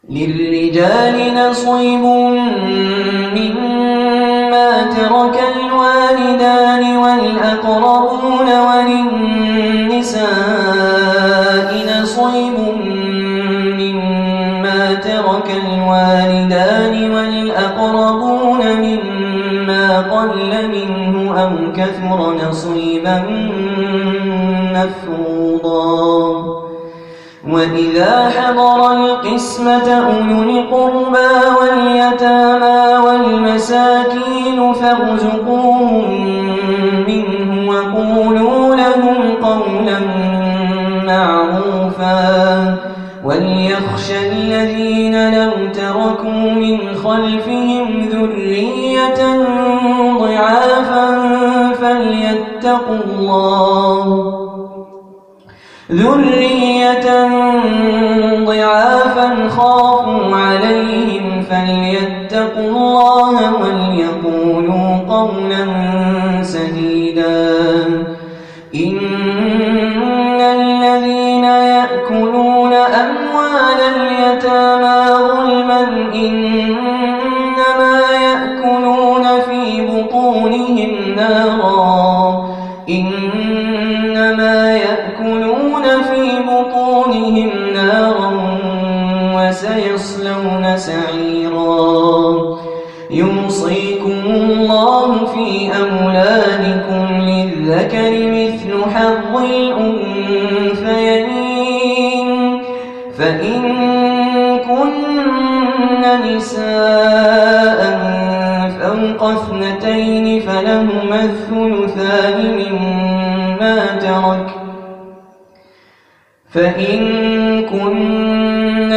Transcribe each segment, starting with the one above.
للرجال نصيب مما ترك الوالدان والأقربون وللنساء نصيب مما ترك الوالدان والأقربون مما قل منه أو كثر نصيبا مفروضا وإذا حضر القسمة أولو القربى واليتامى والمساكين فارزقوهم منه وقولوا لهم قولا معروفا وليخشى الذين لو تركوا من خلفهم ذرية ضعافا فليتقوا خافوا عليهم فليتقوا الله وليقولوا قولا سديدا إن الذين يأكلون أموال اليتامى ظلما إنما يأكلون في بطونهم نارا وسيصلون سعيرا يوصيكم الله في أولادكم للذكر مثل حظ الأنثيين فإن كن نساء فوق 2 فلهما الثلثان مما ترك فإن كن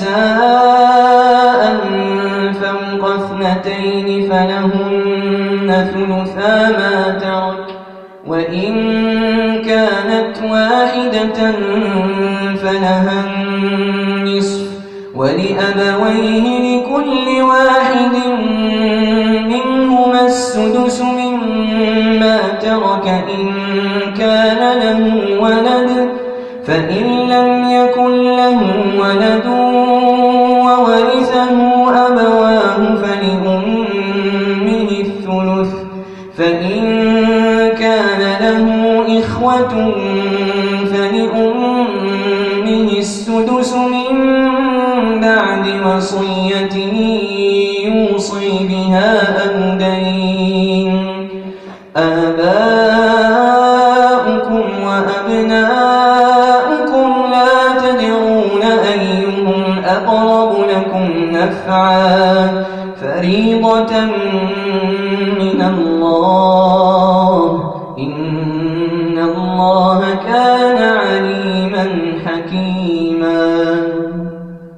نساء فوق 2 فلهن ثلثا ما ترك وإن كانت واحدة فلها النصف ولأبويه لكل واحد منهما السدس مما ترك إن كان له ولد فإن لم يكن له ولد وورثه أبواه فلأمه الثلث فإن كان له إخوة فلأمه السدس من بعد وصية يوصي بها أو دين آباؤكم وأبناؤكم لا تدرون أيهم أقرب لكم نفعا فريضة من الله إن الله كان عليما حكيما